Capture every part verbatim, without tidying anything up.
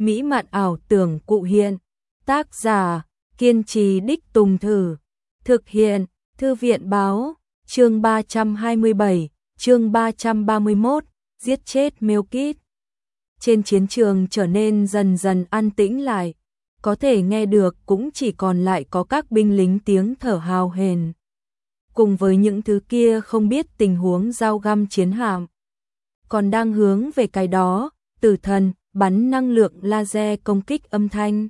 mỹ mạn ảo tưởng cụ hiện. Tác giả, kiên trì đích tùng thử. Thực hiện, Thư viện báo, chương ba trăm hai mươi bảy, chương ba trăm ba mươi mốt, giết chết Melkith. Trên chiến trường trở nên dần dần an tĩnh lại, có thể nghe được cũng chỉ còn lại có các binh lính tiếng thở hào hển. Cùng với những thứ kia không biết tình huống dao găm chiến hạm. Còn đang hướng về cái đó, tử thần, bắn năng lượng laser công kích âm thanh.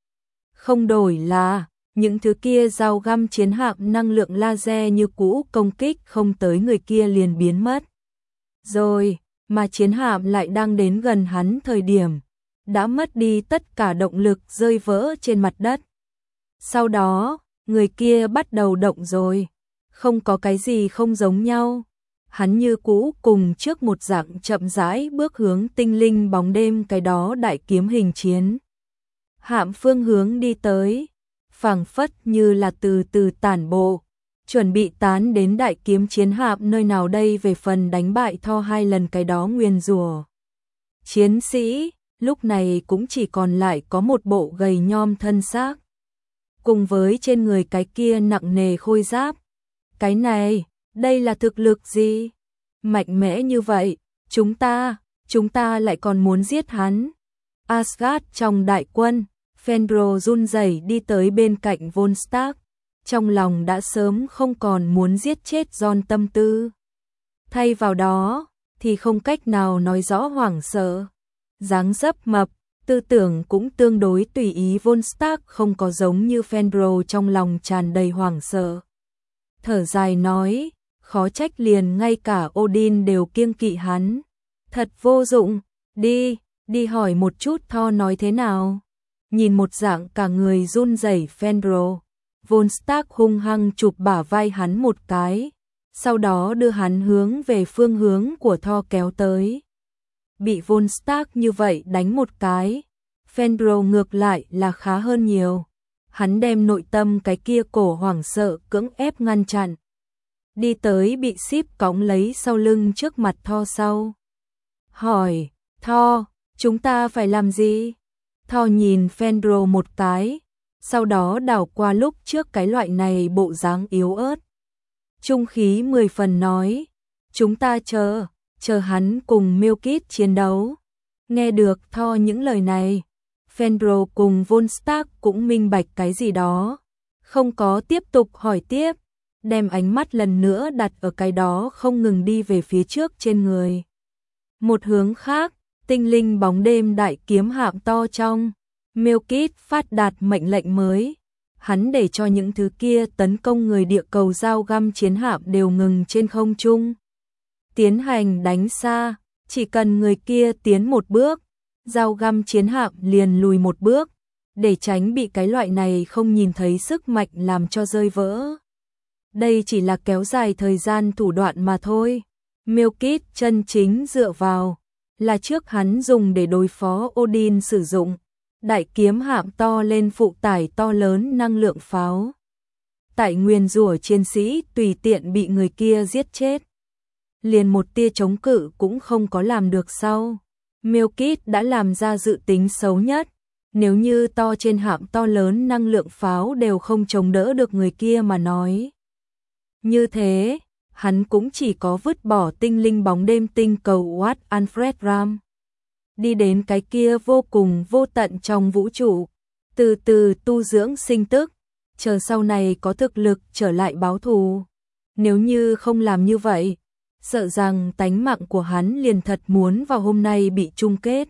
Không đổi là, những thứ kia dao găm chiến hạm năng lượng laser như cũ công kích không tới người kia liền biến mất. Rồi, mà chiến hạm lại đang đến gần hắn thời điểm, đã mất đi tất cả động lực rơi vỡ trên mặt đất. Sau đó, người kia bắt đầu động rồi, không có cái gì không giống nhau. Hắn như cũ cùng trước một dạng chậm rãi bước hướng tinh linh bóng đêm cái đó đại kiếm hình chiến. Hạm phương hướng đi tới, phảng phất như là từ từ tản bộ, chuẩn bị tán đến đại kiếm chiến hạm nơi nào đây về phần đánh bại Thor hai lần cái đó nguyền rủa. Chiến sĩ, lúc này cũng chỉ còn lại có một bộ gầy nhom thân xác, cùng với trên người cái kia nặng nề khôi giáp. Cái này, đây là thực lực gì? Mạnh mẽ như vậy, chúng ta, chúng ta lại còn muốn giết hắn. Asgard trong đại quân, Fenrir run rẩy đi tới bên cạnh Von Stark, trong lòng đã sớm không còn muốn giết chết John tâm tư. Thay vào đó, thì không cách nào nói rõ hoảng sợ. Dáng dấp mập, tư tưởng cũng tương đối tùy ý. Von Stark không có giống như Fenrir trong lòng tràn đầy hoảng sợ. Thở dài nói, khó trách liền ngay cả Odin đều kiêng kỵ hắn. Thật vô dụng, đi, đi hỏi một chút Thor nói thế nào. Nhìn một dạng cả người run rẩy Fenrir, Von Stark hung hăng chụp bả vai hắn một cái, sau đó đưa hắn hướng về phương hướng của Thor kéo tới. Bị Von Stark như vậy đánh một cái, Fenrir ngược lại là khá hơn nhiều. Hắn đem nội tâm cái kia cổ hoảng sợ cưỡng ép ngăn chặn. Đi tới bị Sif cõng lấy sau lưng trước mặt Thor sau. Hỏi, Thor, chúng ta phải làm gì? Thor nhìn Fenrir một cái, sau đó đảo qua lúc trước cái loại này bộ dáng yếu ớt. Trung khí mười phần nói, chúng ta chờ, chờ hắn cùng Melkith chiến đấu. Nghe được Thor những lời này, Fenrir cùng Von Stark cũng minh bạch cái gì đó, không có tiếp tục hỏi tiếp, đem ánh mắt lần nữa đặt ở cái đó không ngừng đi về phía trước trên người. Một hướng khác, tinh linh bóng đêm đại kiếm hạm to trong, Melkith phát đạt mệnh lệnh mới, hắn để cho những thứ kia tấn công người địa cầu dao găm chiến hạm đều ngừng trên không trung. Tiến hành đánh xa, chỉ cần người kia tiến một bước, dao găm chiến hạm liền lùi một bước, để tránh bị cái loại này không nhìn thấy sức mạnh làm cho rơi vỡ. Đây chỉ là kéo dài thời gian thủ đoạn mà thôi. Melkith chân chính dựa vào, là trước hắn dùng để đối phó Odin sử dụng, đại kiếm hạm to lên phụ tải to lớn năng lượng pháo. Tại nguyền rủa chiến sĩ tùy tiện bị người kia giết chết. Liền một tia chống cự cũng không có làm được sau. Melkith đã làm ra dự tính xấu nhất, nếu như to trên hạm to lớn năng lượng pháo đều không chống đỡ được người kia mà nói. Như thế, hắn cũng chỉ có vứt bỏ tinh linh bóng đêm tinh cầu Wat Alfred Ram. Đi đến cái kia vô cùng vô tận trong vũ trụ, từ từ tu dưỡng sinh tức, chờ sau này có thực lực trở lại báo thù. Nếu như không làm như vậy, sợ rằng tánh mạng của hắn liền thật muốn vào hôm nay bị chung kết.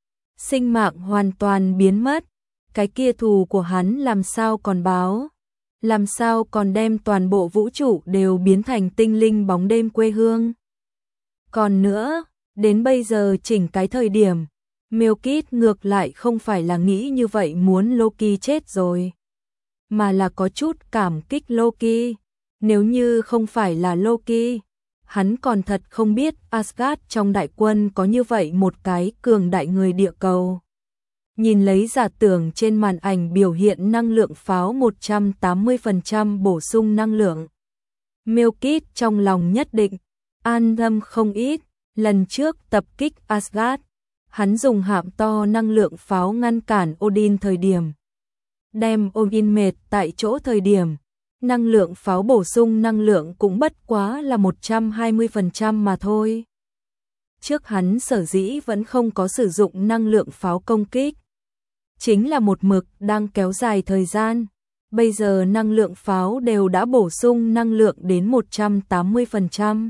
Sinh mạng hoàn toàn biến mất, cái kia thù của hắn làm sao còn báo, làm sao còn đem toàn bộ vũ trụ đều biến thành tinh linh bóng đêm quê hương. Còn nữa, đến bây giờ chỉnh cái thời điểm, Melkith ngược lại không phải là nghĩ như vậy muốn Loki chết rồi, mà là có chút cảm kích Loki. Nếu như không phải là Loki, hắn còn thật không biết Asgard trong đại quân có như vậy một cái cường đại người địa cầu. Nhìn lấy giả tưởng trên màn ảnh biểu hiện năng lượng pháo một trăm tám mươi phần trăm bổ sung năng lượng. Melkith trong lòng nhất định an tâm không ít, lần trước tập kích Asgard, Hắn dùng hạm to năng lượng pháo ngăn cản Odin thời điểm. Đem Odin mệt tại chỗ thời điểm. Năng lượng pháo bổ sung năng lượng cũng bất quá là một trăm hai mươi phần trăm mà thôi. Trước hắn sở dĩ vẫn không có sử dụng năng lượng pháo công kích. Chính là một mực đang kéo dài thời gian. Bây giờ năng lượng pháo đều đã bổ sung năng lượng đến một trăm tám mươi phần trăm.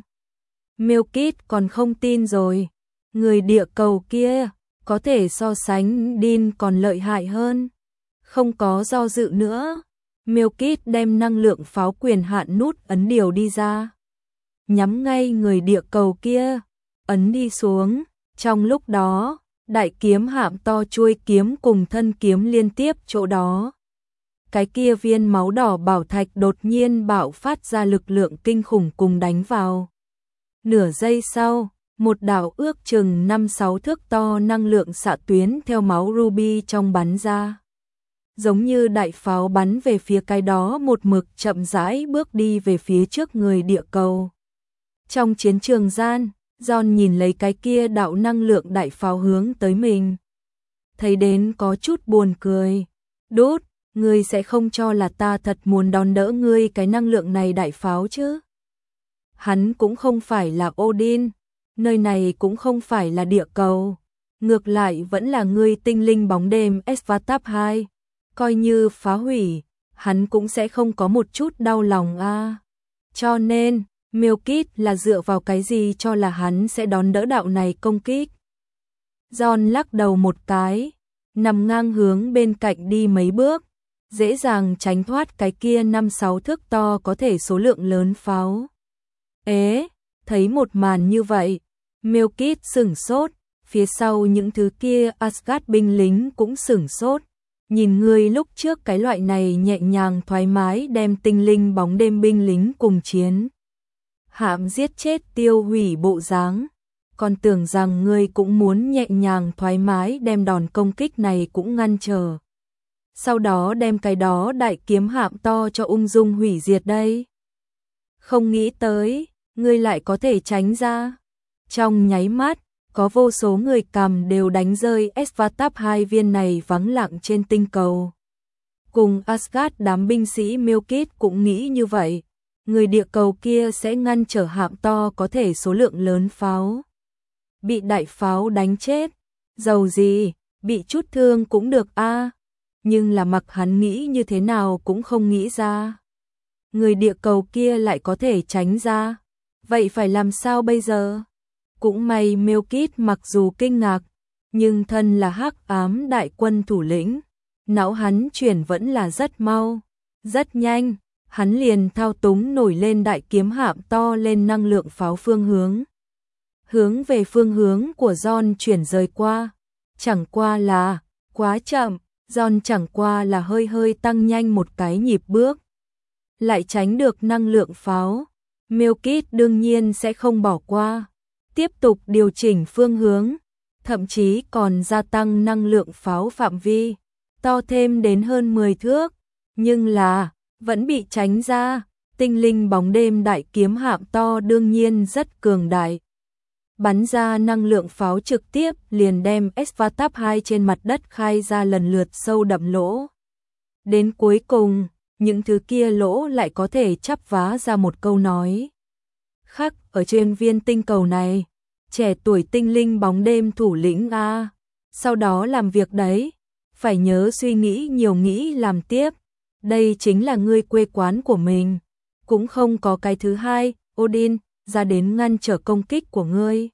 Milkit còn không tin rồi. Người địa cầu kia có thể so sánh Din còn lợi hại hơn. Không có do dự nữa. Milkit đem năng lượng pháo quyền hạn nút ấn điều đi ra. Nhắm ngay người địa cầu kia. Ấn đi xuống. Trong lúc đó, đại kiếm hạm to chuôi kiếm cùng thân kiếm liên tiếp chỗ đó. Cái kia viên máu đỏ bảo thạch đột nhiên bạo phát ra lực lượng kinh khủng cùng đánh vào. Nửa giây sau, một đạo ước chừng năm sáu thước to năng lượng xạ tuyến theo máu ruby trong bắn ra. Giống như đại pháo bắn về phía cái đó một mực chậm rãi bước đi về phía trước người địa cầu. Trong chiến trường gian, John nhìn lấy cái kia đạo năng lượng đại pháo hướng tới mình. Thấy đến có chút buồn cười. Đút, ngươi sẽ không cho là ta thật muốn đón đỡ ngươi cái năng lượng này đại pháo chứ? Hắn cũng không phải là Odin, nơi này cũng không phải là địa cầu. Ngược lại vẫn là ngươi tinh linh bóng đêm Svartalf hai. Coi như phá hủy, hắn cũng sẽ không có một chút đau lòng a. À. Cho nên, Milkit là dựa vào cái gì cho là hắn sẽ đón đỡ đạo này công kích? John lắc đầu một cái, nằm ngang hướng bên cạnh đi mấy bước, dễ dàng tránh thoát cái kia năm sáu thước to có thể số lượng lớn pháo. Ế, thấy một màn như vậy, Milkit sửng sốt, phía sau những thứ kia Asgard binh lính cũng sửng sốt. Nhìn ngươi lúc trước cái loại này nhẹ nhàng thoải mái đem tinh linh bóng đêm binh lính cùng chiến. Hạm giết chết tiêu hủy bộ dáng. Còn tưởng rằng ngươi cũng muốn nhẹ nhàng thoải mái đem đòn công kích này cũng ngăn trở. Sau đó đem cái đó đại kiếm hạm to cho ung dung hủy diệt đây. Không nghĩ tới, ngươi lại có thể tránh ra. Trong nháy mắt, có vô số người cầm đều đánh rơi Svartalf hai viên này vắng lặng trên tinh cầu. Cùng Asgard đám binh sĩ Milkit cũng nghĩ như vậy. Người địa cầu kia sẽ ngăn trở hạm to có thể số lượng lớn pháo. Bị đại pháo đánh chết. Dầu gì, bị chút thương cũng được a. À. Nhưng là mặc hắn nghĩ như thế nào cũng không nghĩ ra. Người địa cầu kia lại có thể tránh ra. Vậy phải làm sao bây giờ? Cũng may Milkit mặc dù kinh ngạc, nhưng thân là hắc ám đại quân thủ lĩnh, não hắn chuyển vẫn là rất mau, rất nhanh, hắn liền thao túng nổi lên đại kiếm hạm to lên năng lượng pháo phương hướng. Hướng về phương hướng của John chuyển rời qua, chẳng qua là, quá chậm, John chẳng qua là hơi hơi tăng nhanh một cái nhịp bước. Lại tránh được năng lượng pháo, Milkit đương nhiên sẽ không bỏ qua. Tiếp tục điều chỉnh phương hướng, thậm chí còn gia tăng năng lượng pháo phạm vi, to thêm đến hơn mười thước, nhưng là, vẫn bị tránh ra, tinh linh bóng đêm đại kiếm hạm to đương nhiên rất cường đại. Bắn ra năng lượng pháo trực tiếp liền đem Svartalf hai trên mặt đất khai ra lần lượt sâu đậm lỗ. Đến cuối cùng, những thứ kia lỗ lại có thể chắp vá ra một câu nói. Khắc ở trên viên tinh cầu này, trẻ tuổi tinh linh bóng đêm thủ lĩnh a, sau đó làm việc đấy, phải nhớ suy nghĩ nhiều nghĩ làm tiếp, đây chính là ngươi quê quán của mình, cũng không có cái thứ hai, Odin, ra đến ngăn trở công kích của ngươi.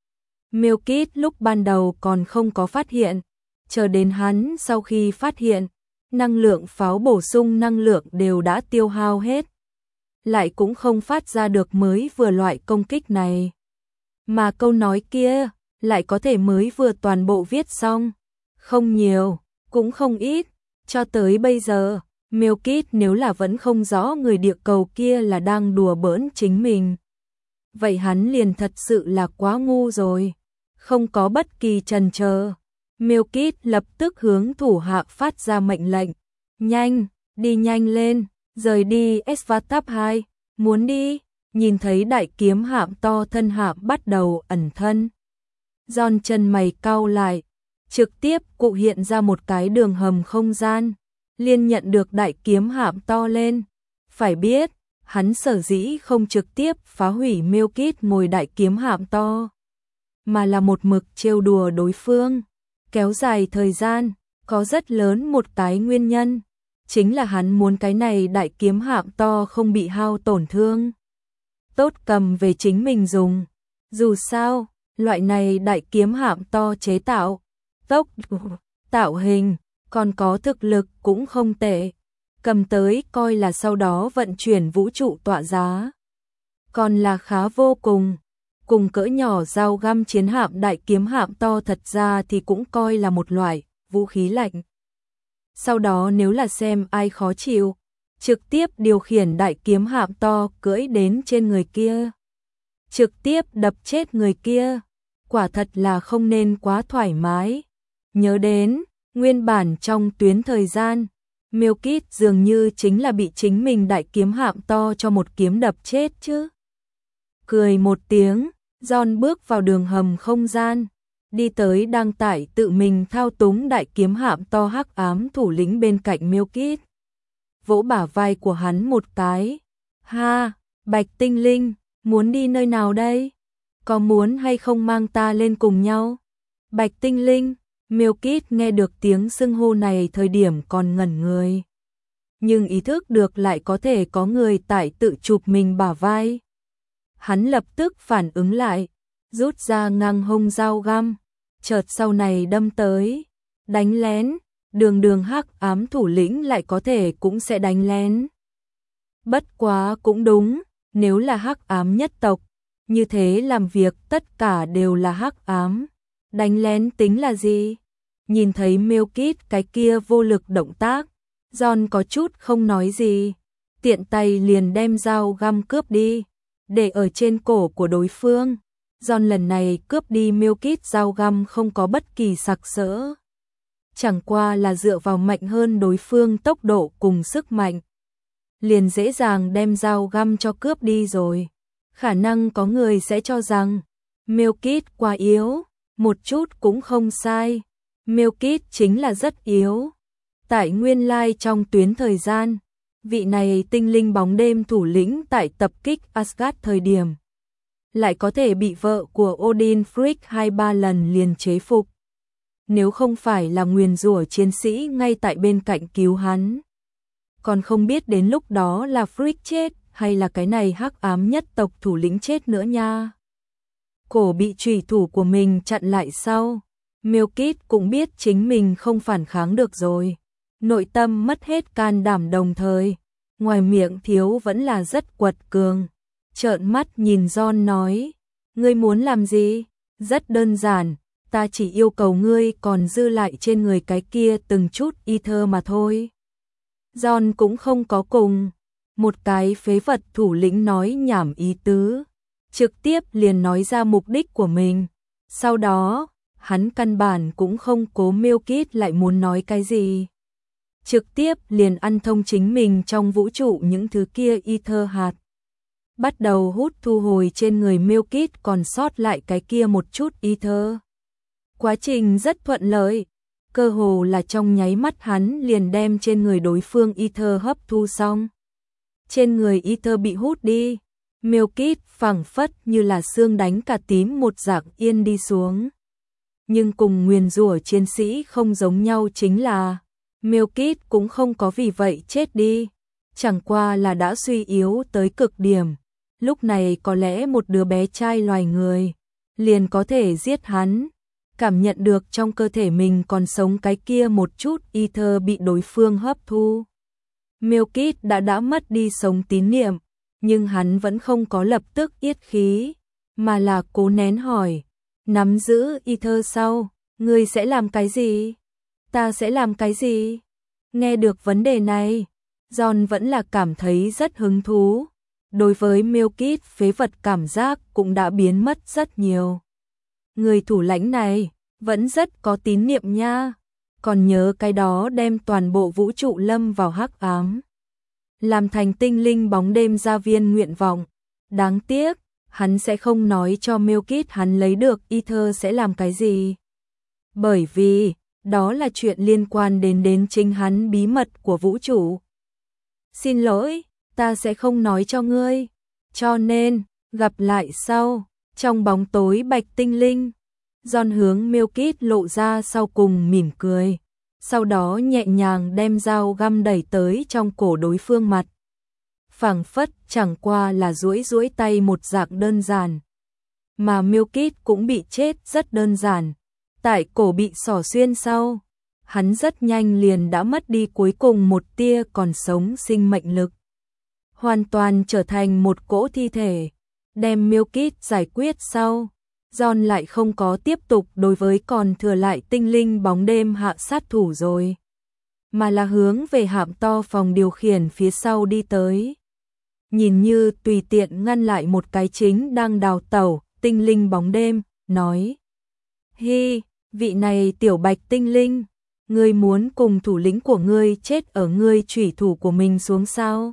Milkit lúc ban đầu còn không có phát hiện, chờ đến hắn sau khi phát hiện, năng lượng pháo bổ sung năng lượng đều đã tiêu hao hết. Lại cũng không phát ra được mới vừa loại công kích này. Mà câu nói kia, lại có thể mới vừa toàn bộ viết xong. Không nhiều, cũng không ít. Cho tới bây giờ, Milkit nếu là vẫn không rõ người địa cầu kia là đang đùa bỡn chính mình. Vậy hắn liền thật sự là quá ngu rồi. Không có bất kỳ chần chờ. Milkit lập tức hướng thủ hạ phát ra mệnh lệnh. Nhanh, đi nhanh lên, rời đi Svartalf hai, muốn đi, nhìn thấy đại kiếm hạm to thân hạm bắt đầu ẩn thân. John chân mày cau lại, trực tiếp cụ hiện ra một cái đường hầm không gian, liền nhận được đại kiếm hạm to lên. Phải biết, hắn sở dĩ không trực tiếp phá hủy Milkit ngồi đại kiếm hạm to, mà là một mực trêu đùa đối phương, kéo dài thời gian, có rất lớn một cái nguyên nhân, chính là hắn muốn cái này đại kiếm hạm to không bị hao tổn thương, tốt cầm về chính mình dùng. Dù sao, loại này đại kiếm hạm to chế tạo, tốc tạo hình, còn có thực lực cũng không tệ, cầm tới coi là sau đó vận chuyển vũ trụ tọa giá, còn là khá vô cùng. Cùng cỡ nhỏ dao găm chiến hạm đại kiếm hạm to thật ra thì cũng coi là một loại vũ khí lạnh. Sau đó nếu là xem ai khó chịu, trực tiếp điều khiển đại kiếm hạm to cưỡi đến trên người kia, trực tiếp đập chết người kia, quả thật là không nên quá thoải mái. Nhớ đến, nguyên bản trong tuyến thời gian, Milkit dường như chính là bị chính mình đại kiếm hạm to cho một kiếm đập chết chứ. Cười một tiếng, John bước vào đường hầm không gian, đi tới đang tải tự mình thao túng đại kiếm hạm to hắc ám thủ lĩnh bên cạnh Milkit. Vỗ bả vai của hắn một cái. Ha, Bạch Tinh Linh, muốn đi nơi nào đây? Có muốn hay không mang ta lên cùng nhau? Bạch Tinh Linh, Milkit nghe được tiếng xưng hô này thời điểm còn ngẩn người. Nhưng ý thức được lại có thể có người tải tự chụp mình bả vai. Hắn lập tức phản ứng lại, rút ra ngang hông dao găm, chợt sau này đâm tới, đánh lén, đường đường hắc ám thủ lĩnh lại có thể cũng sẽ đánh lén. Bất quá cũng đúng, nếu là hắc ám nhất tộc, như thế làm việc tất cả đều là hắc ám, đánh lén tính là gì? Nhìn thấy Milkit cái kia vô lực động tác, John có chút không nói gì, tiện tay liền đem dao găm cướp đi, để ở trên cổ của đối phương. John lần này cướp đi Milkit dao găm không có bất kỳ sặc sỡ, chẳng qua là dựa vào mạnh hơn đối phương tốc độ cùng sức mạnh, liền dễ dàng đem dao găm cho cướp đi rồi. Khả năng có người sẽ cho rằng Milkit quá yếu, một chút cũng không sai. Milkit chính là rất yếu. Tại nguyên lai trong tuyến thời gian, vị này tinh linh bóng đêm thủ lĩnh tại tập kích Asgard thời điểm, lại có thể bị vợ của Odin Frigg hai ba lần liền chế phục. Nếu không phải là nguyền rủa chiến sĩ ngay tại bên cạnh cứu hắn, còn không biết đến lúc đó là Frigg chết hay là cái này hắc ám nhất tộc thủ lĩnh chết nữa nha. Cổ bị chủy thủ của mình chặn lại sau, Milkit cũng biết chính mình không phản kháng được rồi. Nội tâm mất hết can đảm đồng thời, ngoài miệng thiếu vẫn là rất quật cường. Trợn mắt nhìn John nói, ngươi muốn làm gì? Rất đơn giản, ta chỉ yêu cầu ngươi còn dư lại trên người cái kia từng chút ether mà thôi. John cũng không có cùng một cái phế vật thủ lĩnh nói nhảm ý tứ, trực tiếp liền nói ra mục đích của mình. Sau đó, hắn căn bản cũng không cố Milkit lại muốn nói cái gì, trực tiếp liền ăn thông chính mình trong vũ trụ những thứ kia ether hạt, bắt đầu hút thu hồi trên người Milkit còn sót lại cái kia một chút ether. Quá trình rất thuận lợi, cơ hồ là trong nháy mắt hắn liền đem trên người đối phương ether hấp thu xong. Trên người ether bị hút đi, Milkit phảng phất như là xương đánh cả tím một dạng yên đi xuống. Nhưng cùng nguyền rủa chiến sĩ không giống nhau chính là Milkit cũng không có vì vậy chết đi, chẳng qua là đã suy yếu tới cực điểm. Lúc này có lẽ một đứa bé trai loài người liền có thể giết hắn. Cảm nhận được trong cơ thể mình còn sống cái kia một chút ether bị đối phương hấp thu, Milkit đã đã mất đi sống tín niệm, nhưng hắn vẫn không có lập tức yết khí, mà là cố nén hỏi, nắm giữ ether sau, ngươi sẽ làm cái gì? Ta sẽ làm cái gì? Nghe được vấn đề này, John vẫn là cảm thấy rất hứng thú. Đối với Milkit phế vật cảm giác cũng đã biến mất rất nhiều. Người thủ lãnh này vẫn rất có tín niệm nha, còn nhớ cái đó đem toàn bộ vũ trụ lâm vào hắc ám, làm thành tinh linh bóng đêm gia viên nguyện vọng. Đáng tiếc, hắn sẽ không nói cho Milkit hắn lấy được Ether sẽ làm cái gì. Bởi vì, đó là chuyện liên quan đến đến chính hắn bí mật của vũ trụ. Xin lỗi, ta sẽ không nói cho ngươi. Cho nên, gặp lại sau, trong bóng tối bạch tinh linh. John hướng Milkit lộ ra sau cùng mỉm cười. Sau đó nhẹ nhàng đem dao găm đẩy tới trong cổ đối phương mặt. Phảng phất chẳng qua là duỗi duỗi tay một dạng đơn giản. Mà Milkit cũng bị chết rất đơn giản. Tại cổ bị xỏ xuyên sau, hắn rất nhanh liền đã mất đi cuối cùng một tia còn sống sinh mệnh lực. Hoàn toàn trở thành một cỗ thi thể. Đem Milkit giải quyết sau, John lại không có tiếp tục đối với còn thừa lại tinh linh bóng đêm hạ sát thủ rồi. Mà là hướng về hạm to phòng điều khiển phía sau đi tới. Nhìn như tùy tiện ngăn lại một cái chính đang đào tẩu, tinh linh bóng đêm, nói. Hi, vị này tiểu bạch tinh linh, ngươi muốn cùng thủ lĩnh của ngươi chết ở ngươi chủy thủ của mình xuống sao?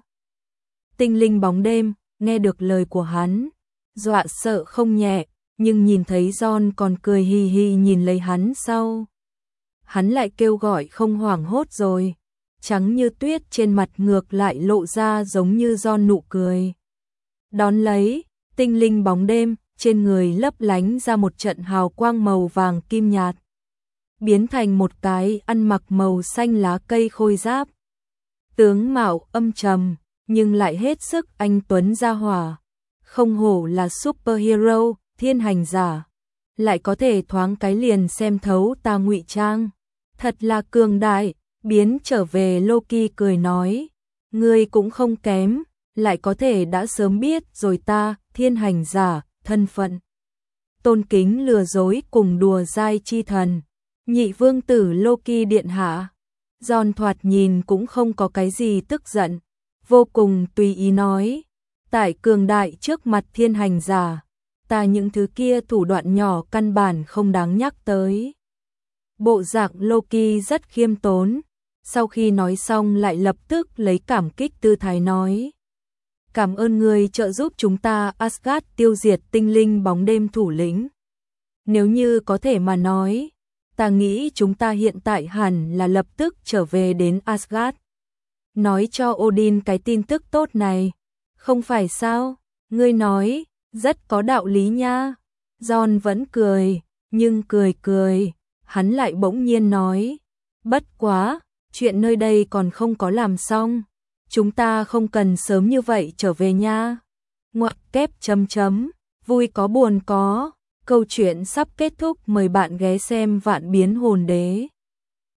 Tinh linh bóng đêm, nghe được lời của hắn, dọa sợ không nhẹ, nhưng nhìn thấy John còn cười hi hi nhìn lấy hắn sau. Hắn lại kêu gọi không hoảng hốt rồi, trắng như tuyết trên mặt ngược lại lộ ra giống như John nụ cười. Đón lấy, tinh linh bóng đêm, trên người lấp lánh ra một trận hào quang màu vàng kim nhạt. Biến thành một cái ăn mặc màu xanh lá cây khôi giáp. Tướng mạo âm trầm, nhưng lại hết sức anh tuấn gia hỏa. Không hổ là superhero, thiên hành giả. Lại có thể thoáng cái liền xem thấu ta ngụy trang. Thật là cường đại, biến trở về Loki cười nói. Ngươi cũng không kém, lại có thể đã sớm biết rồi ta, thiên hành giả, thân phận. Tôn kính lừa dối cùng đùa dai chi thần. Nhị vương tử Loki điện hạ. John thoạt nhìn cũng không có cái gì tức giận, vô cùng tùy ý nói. Tại cường đại trước mặt thiên hành giả, ta những thứ kia thủ đoạn nhỏ căn bản không đáng nhắc tới. Bộ dạng Loki rất khiêm tốn, sau khi nói xong lại lập tức lấy cảm kích tư thái nói. Cảm ơn người trợ giúp chúng ta Asgard tiêu diệt tinh linh bóng đêm thủ lĩnh. Nếu như có thể mà nói, ta nghĩ chúng ta hiện tại hẳn là lập tức trở về đến Asgard. Nói cho Odin cái tin tức tốt này. Không phải sao, ngươi nói, rất có đạo lý nha. John vẫn cười, nhưng cười cười, hắn lại bỗng nhiên nói. Bất quá, chuyện nơi đây còn không có làm xong. Chúng ta không cần sớm như vậy trở về nha. Ngoặc kép chấm chấm, vui có buồn có. Câu chuyện sắp kết thúc, mời bạn ghé xem Vạn Biến Hồn Đế.